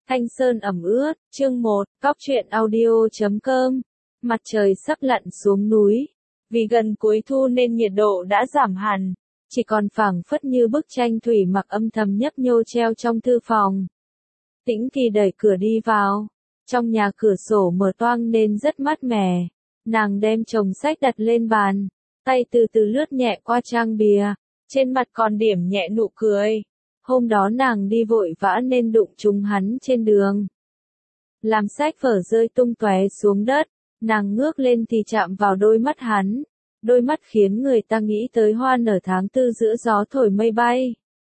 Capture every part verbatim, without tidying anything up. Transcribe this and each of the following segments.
Thanh Sơn ẩm ướt, chương một, cóc truyện audio chấm com. Mặt trời sắp lặn xuống núi. Vì gần cuối thu nên nhiệt độ đã giảm hẳn, chỉ còn phảng phất như bức tranh thủy mặc âm thầm nhấp nhô treo trong thư phòng. Tĩnh Kỳ đẩy cửa đi vào. Trong nhà cửa sổ mở toang nên rất mát mẻ. Nàng đem chồng sách đặt lên bàn, tay từ từ lướt nhẹ qua trang bìa, trên mặt còn điểm nhẹ nụ cười. Hôm đó nàng đi vội vã nên đụng trúng hắn trên đường. Làm sách vở rơi tung tóe xuống đất, nàng ngước lên thì chạm vào đôi mắt hắn. Đôi mắt khiến người ta nghĩ tới hoa nở tháng tư giữa gió thổi mây bay.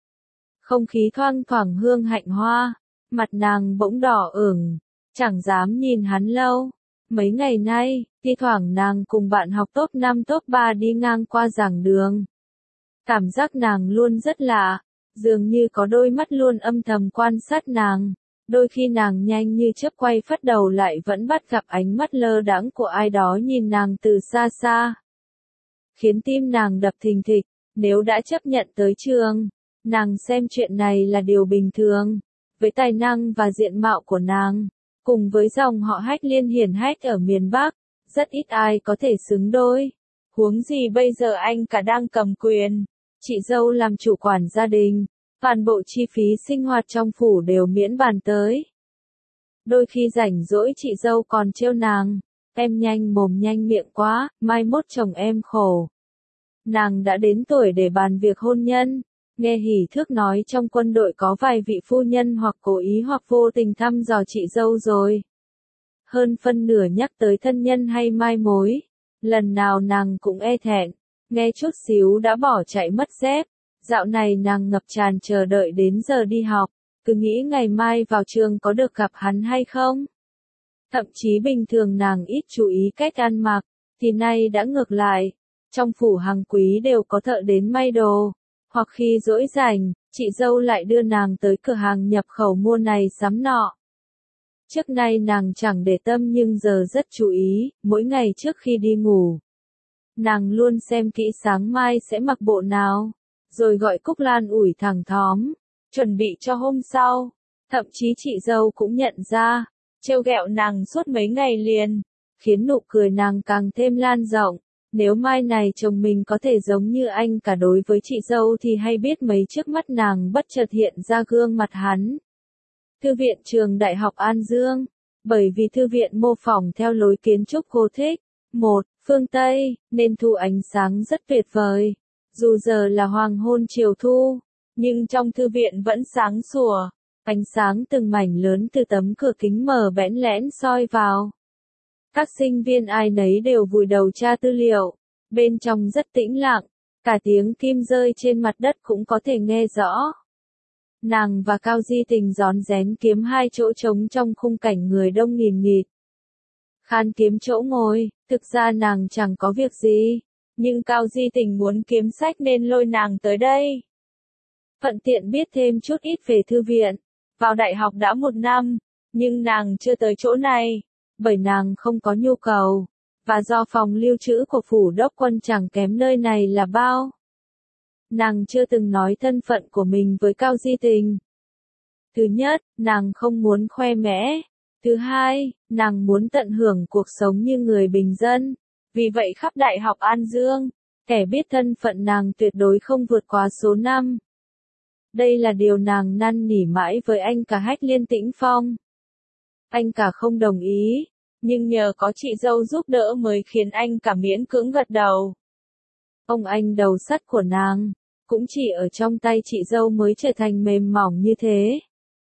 Không khí thoang thoảng hương hạnh hoa, mặt nàng bỗng đỏ ửng, chẳng dám nhìn hắn lâu. Mấy ngày nay, thi thoảng nàng cùng bạn học top năm top ba đi ngang qua giảng đường. Cảm giác nàng luôn rất lạ. Dường như có đôi mắt luôn âm thầm quan sát nàng, đôi khi nàng nhanh như chớp quay phắt đầu lại vẫn bắt gặp ánh mắt lơ đãng của ai đó nhìn nàng từ xa xa. Khiến tim nàng đập thình thịch, nếu đã chấp nhận tới trường, nàng xem chuyện này là điều bình thường. Với tài năng và diện mạo của nàng, cùng với dòng họ Hách Liên hiển hách ở miền Bắc, rất ít ai có thể xứng đôi. Huống gì bây giờ anh cả đang cầm quyền. Chị dâu làm chủ quản gia đình, toàn bộ chi phí sinh hoạt trong phủ đều miễn bàn tới. Đôi khi rảnh rỗi chị dâu còn trêu nàng, em nhanh mồm nhanh miệng quá, mai mốt chồng em khổ. Nàng đã đến tuổi để bàn việc hôn nhân, nghe hỉ thước nói trong quân đội có vài vị phu nhân hoặc cố ý hoặc vô tình thăm dò chị dâu rồi. Hơn phân nửa nhắc tới thân nhân hay mai mối, lần nào nàng cũng e thẹn. Nghe chút xíu đã bỏ chạy mất dép. Dạo này nàng ngập tràn chờ đợi đến giờ đi học, cứ nghĩ ngày mai vào trường có được gặp hắn hay không. Thậm chí bình thường nàng ít chú ý cách ăn mặc, thì nay đã ngược lại. Trong phủ hàng quý đều có thợ đến may đồ, hoặc khi rỗi rảnh, chị dâu lại đưa nàng tới cửa hàng nhập khẩu mua này sắm nọ. Trước nay nàng chẳng để tâm nhưng giờ rất chú ý, mỗi ngày trước khi đi ngủ. Nàng luôn xem kỹ sáng mai sẽ mặc bộ nào, rồi gọi Cúc Lan ủi thẳng thóm, chuẩn bị cho hôm sau. Thậm chí chị dâu cũng nhận ra, trêu ghẹo nàng suốt mấy ngày liền, khiến nụ cười nàng càng thêm lan rộng. Nếu mai này chồng mình có thể giống như anh cả đối với chị dâu thì hay biết mấy trước mắt nàng bất chợt hiện ra gương mặt hắn. Thư viện trường Đại học An Dương, bởi vì thư viện mô phỏng theo lối kiến trúc Gothic. Một, phương Tây, nên thu ánh sáng rất tuyệt vời. Dù giờ là hoàng hôn chiều thu, nhưng trong thư viện vẫn sáng sủa. Ánh sáng từng mảnh lớn từ tấm cửa kính mờ bẽn lẽn soi vào. Các sinh viên ai nấy đều vùi đầu tra tư liệu. Bên trong rất tĩnh lặng, cả tiếng kim rơi trên mặt đất cũng có thể nghe rõ. Nàng và Cao Di Tình rón rén kiếm hai chỗ trống trong khung cảnh người đông nghìn nghịt. Khan kiếm chỗ ngồi, thực ra nàng chẳng có việc gì, nhưng Cao Di Tình muốn kiếm sách nên lôi nàng tới đây. Thuận tiện biết thêm chút ít về thư viện, vào đại học đã một năm, nhưng nàng chưa tới chỗ này, bởi nàng không có nhu cầu, và do phòng lưu trữ của phủ đốc quân chẳng kém nơi này là bao. Nàng chưa từng nói thân phận của mình với Cao Di Tình. Thứ nhất, nàng không muốn khoe mẽ. Thứ hai, nàng muốn tận hưởng cuộc sống như người bình dân. Vì vậy khắp Đại học An Dương, kẻ biết thân phận nàng tuyệt đối không vượt quá số năm. Đây là điều nàng năn nỉ mãi với anh cả Hách Liên Tĩnh Phong. Anh cả không đồng ý, nhưng nhờ có chị dâu giúp đỡ mới khiến anh cả miễn cưỡng gật đầu. Ông anh đầu sắt của nàng, cũng chỉ ở trong tay chị dâu mới trở thành mềm mỏng như thế.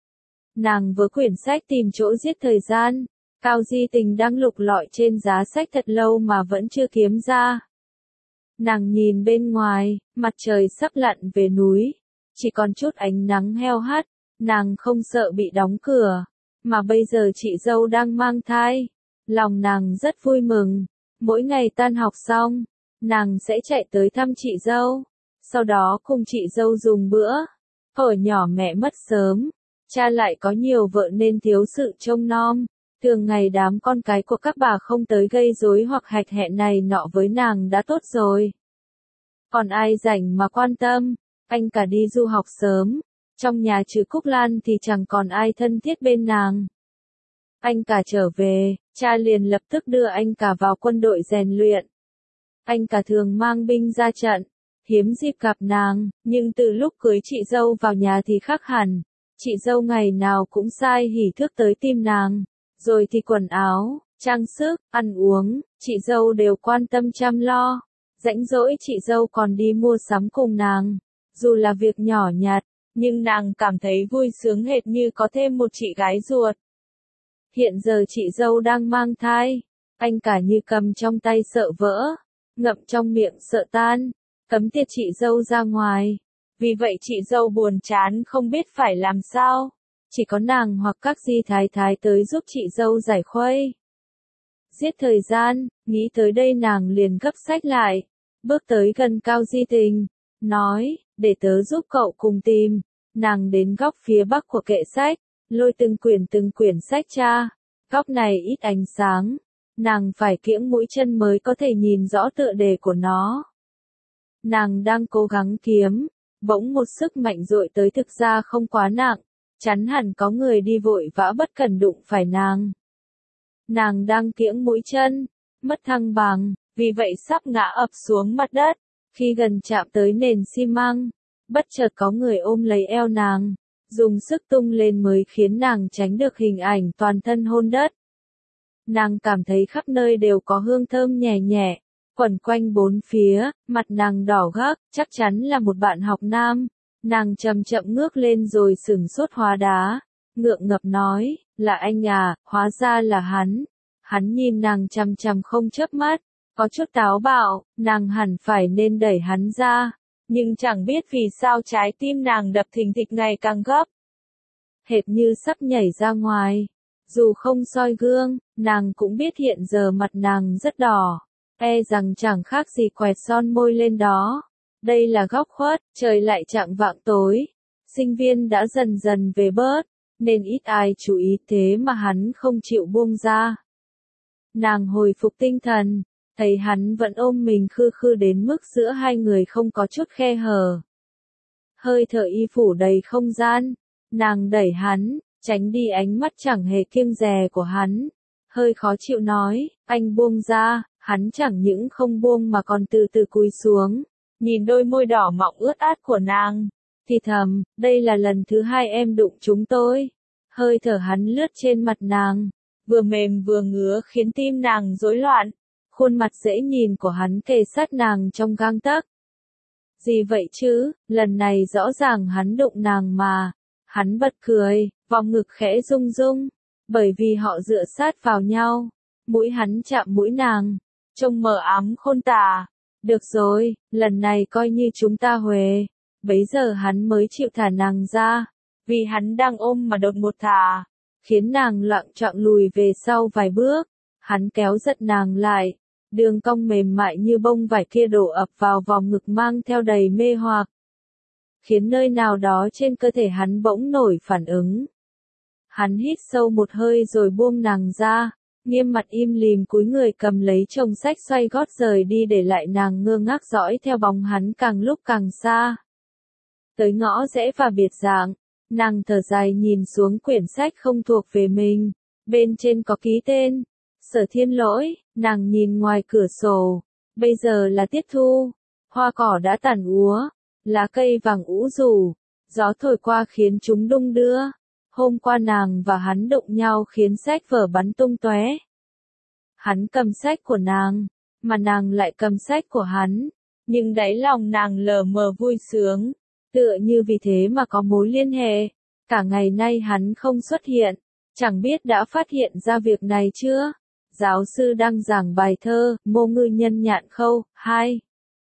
Nàng với quyển sách tìm chỗ giết thời gian, Cao Di Tình đang lục lọi trên giá sách thật lâu mà vẫn chưa kiếm ra. Nàng nhìn bên ngoài, mặt trời sắp lặn về núi, chỉ còn chút ánh nắng heo hắt, nàng không sợ bị đóng cửa, mà bây giờ chị dâu đang mang thai, lòng nàng rất vui mừng. Mỗi ngày tan học xong, nàng sẽ chạy tới thăm chị dâu, sau đó cùng chị dâu dùng bữa. Hồi nhỏ mẹ mất sớm, cha lại có nhiều vợ nên thiếu sự trông nom, thường ngày đám con cái của các bà không tới gây rối hoặc hạch hẹn này nọ với nàng đã tốt rồi. Còn ai rảnh mà quan tâm, anh cả đi du học sớm, Trong nhà trừ Cúc Lan thì chẳng còn ai thân thiết bên nàng. Anh cả trở về, cha liền lập tức đưa anh cả vào quân đội rèn luyện. Anh cả thường mang binh ra trận, hiếm dịp gặp nàng, nhưng từ lúc cưới chị dâu vào nhà thì khác hẳn. Chị dâu ngày nào cũng sai hỉ thức tới tìm nàng, rồi thì quần áo, trang sức, ăn uống, chị dâu đều quan tâm chăm lo. Rảnh rỗi chị dâu còn đi mua sắm cùng nàng, dù là việc nhỏ nhặt, nhưng nàng cảm thấy vui sướng hệt như có thêm một chị gái ruột. Hiện giờ chị dâu đang mang thai, anh cả như cầm trong tay sợ vỡ, ngậm trong miệng sợ tan, cấm tiệt chị dâu ra ngoài. Vì vậy chị dâu buồn chán không biết phải làm sao, chỉ có nàng hoặc các di thái thái tới giúp chị dâu giải khuây. Giết thời gian, nghĩ tới đây nàng liền gấp sách lại, bước tới gần Cao Di Tình, nói, để tớ giúp cậu cùng tìm. Nàng đến góc phía bắc của kệ sách, lôi từng quyển từng quyển sách ra, góc này ít ánh sáng, nàng phải kiễng mũi chân mới có thể nhìn rõ tựa đề của nó. Nàng đang cố gắng kiếm, bỗng một sức mạnh dội tới thực ra không quá nặng, chắn hẳn có người đi vội vã bất cẩn đụng phải nàng. Nàng đang kiễng mũi chân, mất thăng bằng, vì vậy sắp ngã ập xuống mặt đất, khi gần chạm tới nền xi măng, bất chợt có người ôm lấy eo nàng, dùng sức tung lên mới khiến nàng tránh được hình ảnh toàn thân hôn đất. Nàng cảm thấy khắp nơi đều có hương thơm nhẹ nhẹ, quẩn quanh bốn phía, mặt nàng đỏ gác, chắc chắn là một bạn học nam. Nàng chậm chậm ngước lên rồi sửng sốt hóa đá, ngượng ngập nói, là anh à, hóa ra là hắn. Hắn nhìn nàng chằm chằm không chớp mắt, có chút táo bạo, nàng hẳn phải nên đẩy hắn ra, nhưng chẳng biết vì sao trái tim nàng đập thình thịch ngày càng gấp. Hệt như sắp nhảy ra ngoài, dù không soi gương, nàng cũng biết hiện giờ mặt nàng rất đỏ, e rằng chẳng khác gì quẹt son môi lên đó. Đây là góc khuất, trời lại chạng vạng tối, sinh viên đã dần dần về bớt, nên ít ai chú ý thế mà hắn không chịu buông ra. Nàng hồi phục tinh thần, thấy hắn vẫn ôm mình khư khư đến mức giữa hai người không có chút khe hở. Hơi thở y phủ đầy không gian, nàng đẩy hắn, tránh đi ánh mắt chẳng hề kiêng dè của hắn. Hơi khó chịu nói, anh buông ra, hắn chẳng những không buông mà còn từ từ cúi xuống, nhìn đôi môi đỏ mọng ướt át của nàng, thì thầm, đây là lần thứ hai em đụng chúng tôi. Hơi thở hắn lướt trên mặt nàng, vừa mềm vừa ngứa khiến tim nàng rối loạn. Khuôn mặt dễ nhìn của hắn kề sát nàng trong gang tấc. Gì vậy chứ, lần này rõ ràng hắn đụng nàng mà. Hắn bật cười, vòng ngực khẽ rung rung, bởi vì họ dựa sát vào nhau. Mũi hắn chạm mũi nàng, trông mờ ám khôn tả. Được rồi, lần này coi như chúng ta huề. Bấy giờ hắn mới chịu thả nàng ra, vì hắn đang ôm mà đột một thả, khiến nàng loạng choạng lùi về sau vài bước. Hắn kéo giật nàng lại, đường cong mềm mại như bông vải kia đổ ập vào vòng ngực mang theo đầy mê hoặc, khiến nơi nào đó trên cơ thể hắn bỗng nổi phản ứng. Hắn hít sâu một hơi rồi buông nàng ra, nghiêm mặt im lìm cúi người cầm lấy chồng sách xoay gót rời đi để lại nàng ngơ ngác dõi theo bóng hắn càng lúc càng xa. Tới ngõ rẽ và biệt dạng, nàng thở dài nhìn xuống quyển sách không thuộc về mình, bên trên có ký tên, Sở Thiên Lỗi. Nàng nhìn ngoài cửa sổ, bây giờ là tiết thu, hoa cỏ đã tàn úa, lá cây vàng ũ rủ, gió thổi qua khiến chúng đung đưa. Hôm qua nàng và hắn đụng nhau khiến sách vở bắn tung tóe. Hắn cầm sách của nàng, mà nàng lại cầm sách của hắn, nhưng đáy lòng nàng lờ mờ vui sướng, tựa như vì thế mà có mối liên hệ. Cả ngày nay hắn không xuất hiện, chẳng biết đã phát hiện ra việc này chưa? Giáo sư đang giảng bài thơ, Mô Ngư Nhân Nhạn Khâu, hai.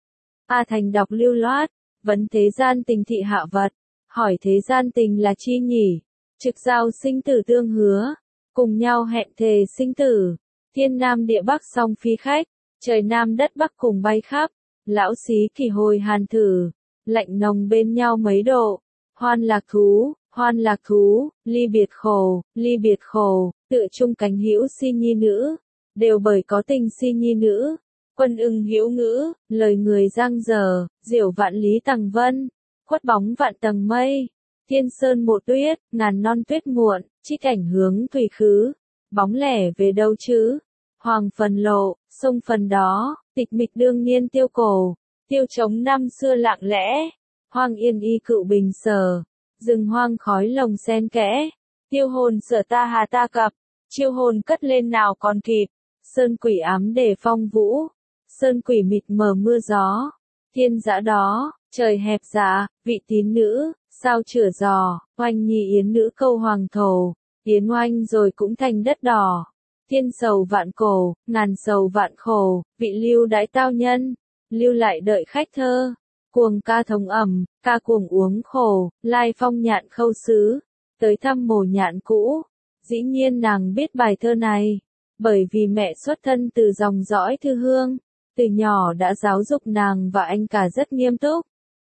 A Thành đọc lưu loát, vấn thế gian tình thị hạ vật, hỏi thế gian tình là chi nhỉ? Trực giao sinh tử tương hứa, cùng nhau hẹn thề sinh tử, thiên nam địa bắc song phi khách, trời nam đất bắc cùng bay khắp, lão xí kỳ hồi hàn thử, lạnh nồng bên nhau mấy độ, hoan lạc thú, hoan lạc thú, ly biệt khổ, ly biệt khổ, tự chung cánh hữu si nhi nữ, đều bởi có tình si nhi nữ, quân ưng hữu ngữ, lời người giang dở, diểu vạn lý tầng vân, khuất bóng vạn tầng mây, Thiên sơn một tuyết, ngàn non tuyết muộn, trích cảnh hướng thủy khứ, bóng lẻ về đâu chứ? Hoàng phần lộ, sông phần đó, tịch mịch đương nhiên tiêu cổ, tiêu trống năm xưa lặng lẽ, hoang yên y cựu bình sở, rừng hoang khói lồng sen kẽ, tiêu hồn sở ta hà ta cập, chiêu hồn cất lên nào còn kịp, sơn quỷ ám để phong vũ, sơn quỷ mịt mờ mưa gió, thiên dã đó, trời hẹp dạ, vị tín nữ, sao chửa giò, oanh nhi yến nữ câu hoàng thổ, yến oanh rồi cũng thành đất đỏ. Thiên sầu vạn cổ, ngàn sầu vạn khổ, vị lưu đãi tao nhân, lưu lại đợi khách thơ, cuồng ca thống ẩm, ca cuồng uống khổ, lai phong nhạn khâu sứ, tới thăm mồ nhạn cũ, dĩ nhiên nàng biết bài thơ này, bởi vì mẹ xuất thân từ dòng dõi thư hương, từ nhỏ đã giáo dục nàng và anh cả rất nghiêm túc.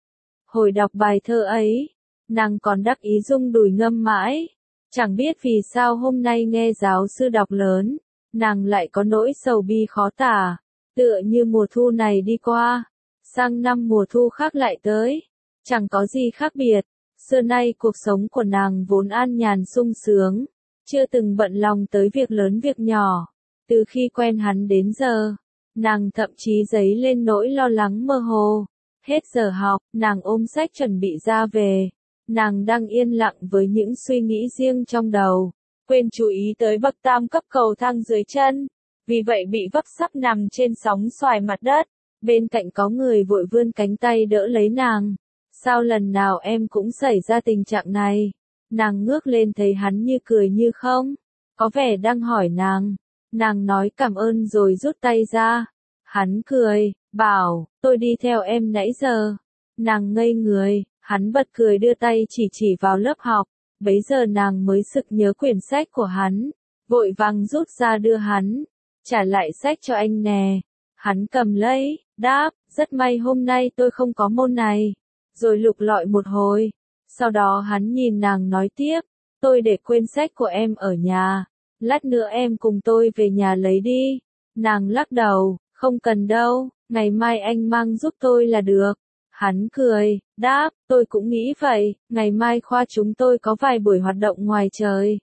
Hồi đọc bài thơ ấy, nàng còn đắc ý rung đùi ngâm mãi. Chẳng biết vì sao hôm nay nghe giáo sư đọc lớn, nàng lại có nỗi sầu bi khó tả, tựa như mùa thu này đi qua, sang năm mùa thu khác lại tới, chẳng có gì khác biệt, xưa nay cuộc sống của nàng vốn an nhàn sung sướng, chưa từng bận lòng tới việc lớn việc nhỏ, từ khi quen hắn đến giờ, nàng thậm chí dấy lên nỗi lo lắng mơ hồ, hết giờ học, nàng ôm sách chuẩn bị ra về. Nàng đang yên lặng với những suy nghĩ riêng trong đầu, quên chú ý tới bậc tam cấp cầu thang dưới chân, vì vậy bị vấp sắp nằm trên sóng xoài mặt đất, bên cạnh có người vội vươn cánh tay đỡ lấy nàng. Sao lần nào em cũng xảy ra tình trạng này? Nàng ngước lên thấy hắn như cười như không, có vẻ đang hỏi nàng. Nàng nói cảm ơn rồi rút tay ra. Hắn cười, bảo, tôi đi theo em nãy giờ. Nàng ngây người. Hắn bật cười đưa tay chỉ chỉ vào lớp học, bấy giờ nàng mới sực nhớ quyển sách của hắn, vội vàng rút ra đưa hắn, trả lại sách cho anh nè. Hắn cầm lấy, đáp, rất may hôm nay tôi không có môn này, rồi lục lọi một hồi. Sau đó hắn nhìn nàng nói tiếp, tôi để quên sách của em ở nhà, lát nữa em cùng tôi về nhà lấy đi. Nàng lắc đầu, không cần đâu, ngày mai anh mang giúp tôi là được. Hắn cười, đáp, tôi cũng nghĩ vậy, ngày mai khoa chúng tôi có vài buổi hoạt động ngoài trời.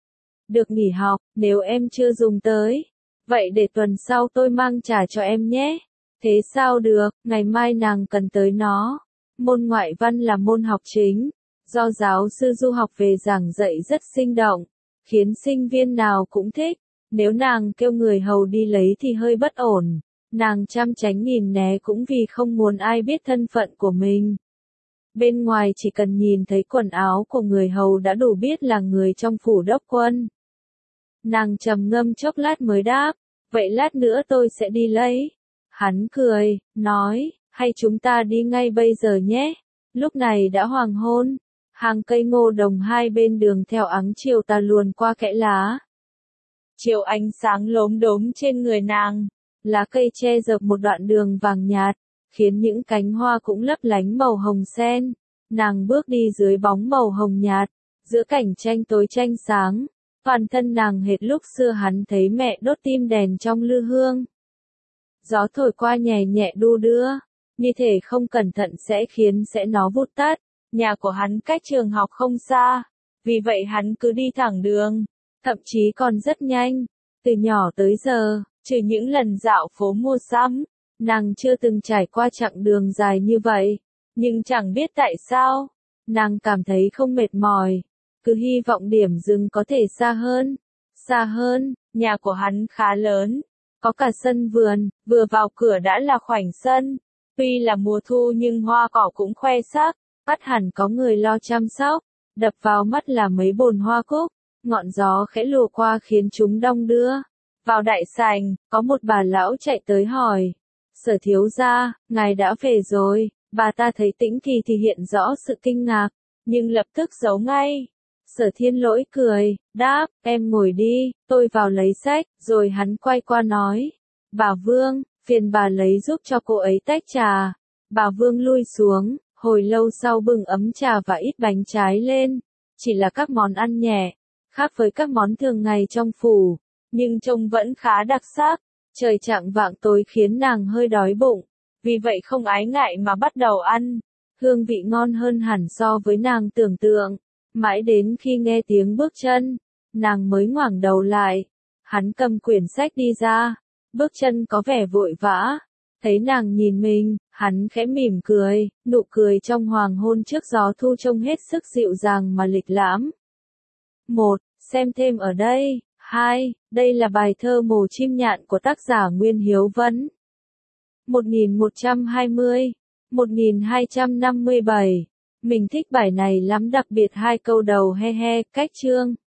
Được nghỉ học, nếu em chưa dùng tới. Vậy để tuần sau tôi mang trả cho em nhé. Thế sao được, ngày mai nàng cần tới nó. Môn ngoại văn là môn học chính, do giáo sư du học về giảng dạy rất sinh động, khiến sinh viên nào cũng thích. Nếu nàng kêu người hầu đi lấy thì hơi bất ổn. Nàng chăm tránh nhìn né cũng vì không muốn ai biết thân phận của mình. Bên ngoài chỉ cần nhìn thấy quần áo của người hầu đã đủ biết là người trong phủ đốc quân. Nàng trầm ngâm chốc lát mới đáp, vậy lát nữa tôi sẽ đi lấy. Hắn cười, nói, hay chúng ta đi ngay bây giờ nhé. Lúc này đã hoàng hôn, hàng cây ngô đồng hai bên đường theo áng chiều tà luồn qua kẽ lá. Chiều ánh sáng lốm đốm trên người nàng. Lá cây che dập một đoạn đường vàng nhạt, khiến những cánh hoa cũng lấp lánh màu hồng sen. Nàng bước đi dưới bóng màu hồng nhạt, giữa cảnh tranh tối tranh sáng. Toàn thân nàng hệt lúc xưa hắn thấy mẹ đốt tim đèn trong lư hương. Gió thổi qua nhẹ nhẹ đu đưa, như thể không cẩn thận sẽ khiến sẽ nó vụt tắt. Nhà của hắn cách trường học không xa, vì vậy hắn cứ đi thẳng đường, thậm chí còn rất nhanh. Từ nhỏ tới giờ, trừ những lần dạo phố mua sắm, nàng chưa từng trải qua chặng đường dài như vậy, nhưng chẳng biết tại sao, nàng cảm thấy không mệt mỏi, cứ hy vọng điểm dừng có thể xa hơn, xa hơn. Nhà của hắn khá lớn, có cả sân vườn, vừa vào cửa đã là khoảnh sân, tuy là mùa thu nhưng hoa cỏ cũng khoe sắc, bắt hẳn có người lo chăm sóc, đập vào mắt là mấy bồn hoa cúc, ngọn gió khẽ lùa qua khiến chúng đong đưa. Vào đại sảnh, có một bà lão chạy tới hỏi, Sở thiếu gia, ngài đã về rồi. Bà ta thấy Tĩnh Kỳ thì hiện rõ sự kinh ngạc, nhưng lập tức giấu ngay. Sở Thiên Lỗi cười, đáp, em ngồi đi, tôi vào lấy sách, rồi hắn quay qua nói, bà Vương, phiền bà lấy giúp cho cô ấy tách trà. Bà Vương lui xuống, hồi lâu sau bưng ấm trà và ít bánh trái lên, chỉ là các món ăn nhẹ, khác với các món thường ngày trong phủ, nhưng trông vẫn khá đặc sắc. Trời chạng vạng tối khiến nàng hơi đói bụng, vì vậy không ái ngại mà bắt đầu ăn. hương vị ngon hơn hẳn so với nàng tưởng tượng. Mãi đến khi nghe tiếng bước chân, nàng mới ngoảnh đầu lại. Hắn cầm quyển sách đi ra, bước chân có vẻ vội vã. Thấy nàng nhìn mình, hắn khẽ mỉm cười, nụ cười trong hoàng hôn trước gió thu trông hết sức dịu dàng mà lịch lãm. một. Xem thêm ở đây. hai. Đây là bài thơ Mồ Chim Nhạn của tác giả Nguyên Hiếu Vân. một nghìn một trăm hai mươi, một nghìn hai trăm năm mươi bảy. Mình thích bài này lắm, đặc biệt hai câu đầu he he, cách chương.